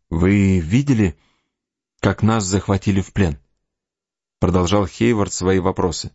«Вы видели, как нас захватили в плен?» Продолжал Хейвард свои вопросы.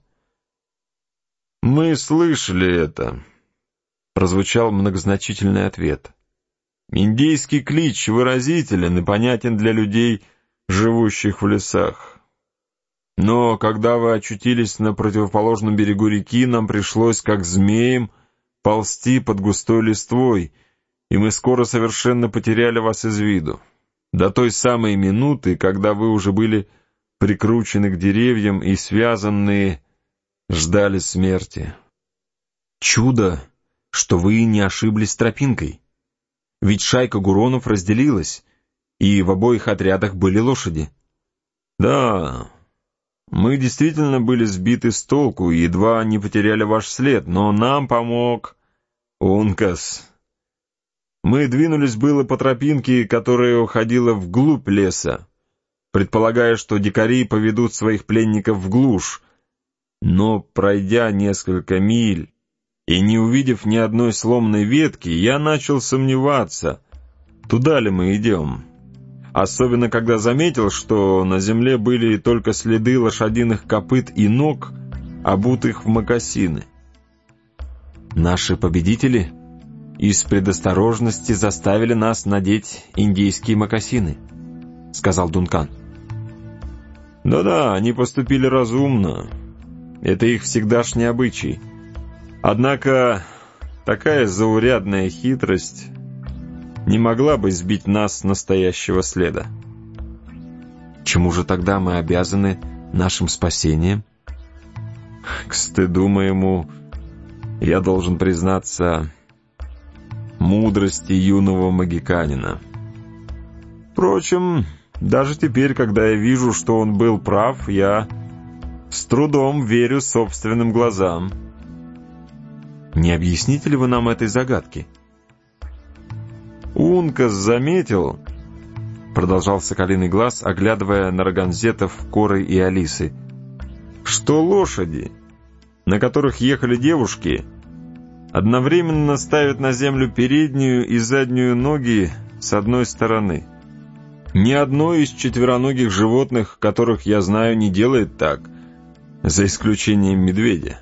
«Мы слышали это», — прозвучал многозначительный ответ. «Индейский клич выразителен и понятен для людей, живущих в лесах. Но когда вы очутились на противоположном берегу реки, нам пришлось, как змеям, ползти под густой листвой, и мы скоро совершенно потеряли вас из виду. До той самой минуты, когда вы уже были прикручены к деревьям и связанные, ждали смерти». «Чудо, что вы не ошиблись тропинкой. Ведь шайка Гуронов разделилась, и в обоих отрядах были лошади». «Да, мы действительно были сбиты с толку и едва не потеряли ваш след, но нам помог Ункас. Мы двинулись было по тропинке, которая уходила вглубь леса, предполагая, что дикари поведут своих пленников в глушь, но, пройдя несколько миль и не увидев ни одной сломанной ветки, я начал сомневаться, туда ли мы идем. Особенно, когда заметил, что на земле были только следы лошадиных копыт и ног, обутых в мокасины. «Наши победители из предосторожности заставили нас надеть индейские мокасины», — сказал Дункан. «Да-да, они поступили разумно. Это их всегдашний обычай. Однако такая заурядная хитрость не могла бы сбить нас с настоящего следа». «Чему же тогда мы обязаны нашим спасением?» «К стыду моему, я должен признаться, мудрости юного магиканина. Впрочем, даже теперь, когда я вижу, что он был прав, я с трудом верю собственным глазам». «Не объясните ли вы нам этой загадки?» «Ункас заметил», — продолжал Соколиный Глаз, оглядывая нарганзетов Коры и Алисы, «что лошади, на которых ехали девушки, одновременно ставят на землю переднюю и заднюю ноги с одной стороны. Ни одно из четвероногих животных, которых я знаю, не делает так, за исключением медведя».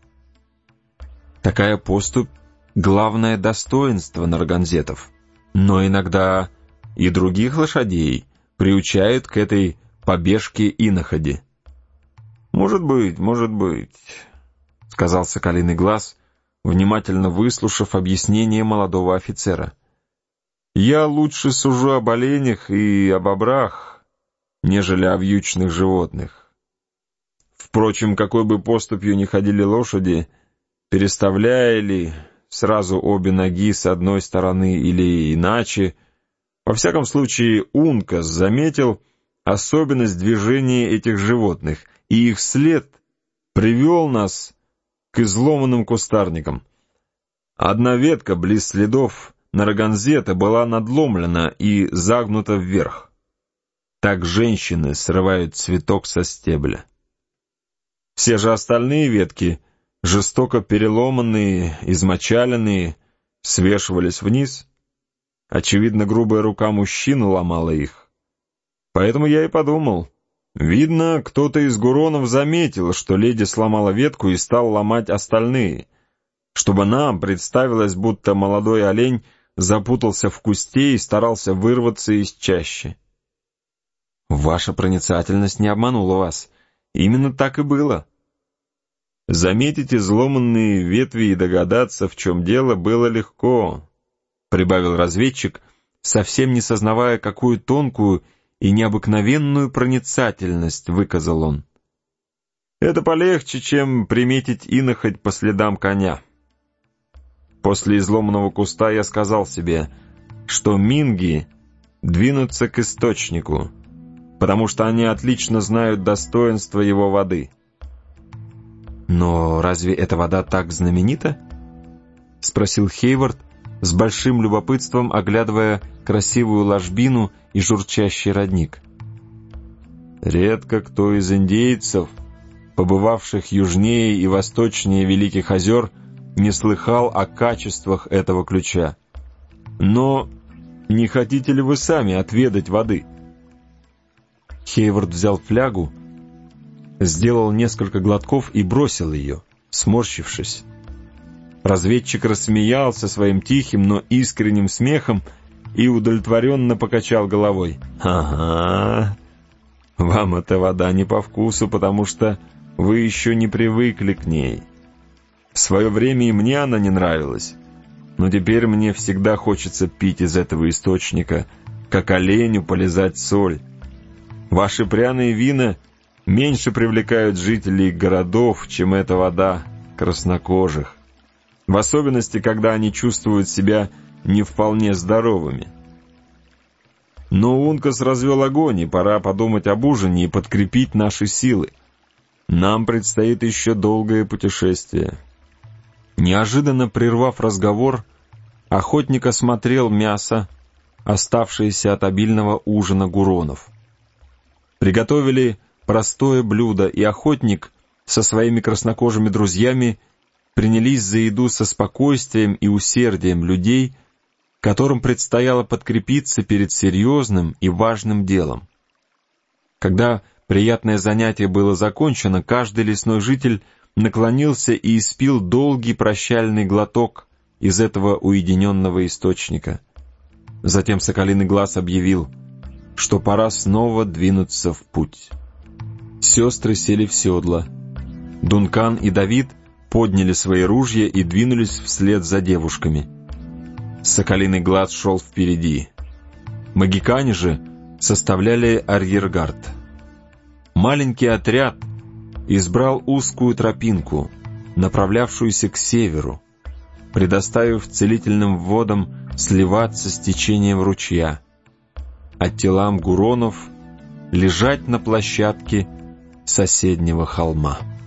«Такая поступь — главное достоинство нарганзетов. Но иногда и других лошадей приучают к этой побежке иноходи». Может быть», — сказал Соколиный Глаз, внимательно выслушав объяснение молодого офицера. «Я лучше сужу об оленях и об бобрах, нежели о вьючных животных. Впрочем, какой бы поступью ни ходили лошади, переставляя ли сразу обе ноги с одной стороны или иначе, во всяком случае Ункас заметил особенность движения этих животных, и их след привел нас к изломанным кустарникам. Одна ветка близ следов нарганзета была надломлена и загнута вверх. Так женщины срывают цветок со стебля. Все же остальные ветки, жестоко переломанные, измочаленные, свешивались вниз. Очевидно, грубая рука мужчины ломала их. Поэтому я и подумал, видно, кто-то из гуронов заметил, что леди сломала ветку и стал ломать остальные, чтобы нам представилось, будто молодой олень запутался в кусте и старался вырваться из чащи. Ваша проницательность не обманула вас. Именно так и было. Заметить изломанные ветви и догадаться, в чем дело, было легко, прибавил разведчик, совсем не сознавая, какую тонкую и необыкновенную проницательность выказал он. Это полегче, чем приметить иноходь по следам коня. После изломанного куста я сказал себе, что минги двинутся к источнику, потому что они отлично знают достоинство его воды. «Но разве эта вода так знаменита?» — спросил Хейвард, с большим любопытством оглядывая красивую ложбину и журчащий родник. «Редко кто из индейцев, побывавших южнее и восточнее Великих озер, не слыхал о качествах этого ключа. Но Не хотите ли вы сами отведать воды?» Хейвард взял флягу, сделал несколько глотков и бросил ее, сморщившись. Разведчик рассмеялся своим тихим, но искренним смехом и удовлетворенно покачал головой. «Ага, вам эта вода не по вкусу, потому что вы еще не привыкли к ней. В свое время и мне она не нравилась, но теперь мне всегда хочется пить из этого источника, как оленю полизать соль. Ваши пряные вина меньше привлекают жителей городов, чем эта вода краснокожих, в особенности, когда они чувствуют себя не вполне здоровыми. Но Ункас развел огонь, и пора подумать об ужине и подкрепить наши силы. Нам предстоит еще долгое путешествие». Неожиданно прервав разговор, охотник осмотрел мясо, оставшееся от обильного ужина гуронов. Приготовили простое блюдо, и охотник со своими краснокожими друзьями принялись за еду со спокойствием и усердием людей, которым предстояло подкрепиться перед серьезным и важным делом. Когда приятное занятие было закончено, каждый лесной житель наклонился и испил долгий прощальный глоток из этого уединенного источника. Затем Соколиный Глаз объявил, что пора снова двинуться в путь. Сестры сели в седла. Дункан и Давид подняли свои ружья и двинулись вслед за девушками. Соколиный Глаз шел впереди. Магикане же составляли арьергард. Маленький отряд избрал узкую тропинку, направлявшуюся к северу, предоставив целительным водам сливаться с течением ручья, а телам гуронов лежать на площадке соседнего холма.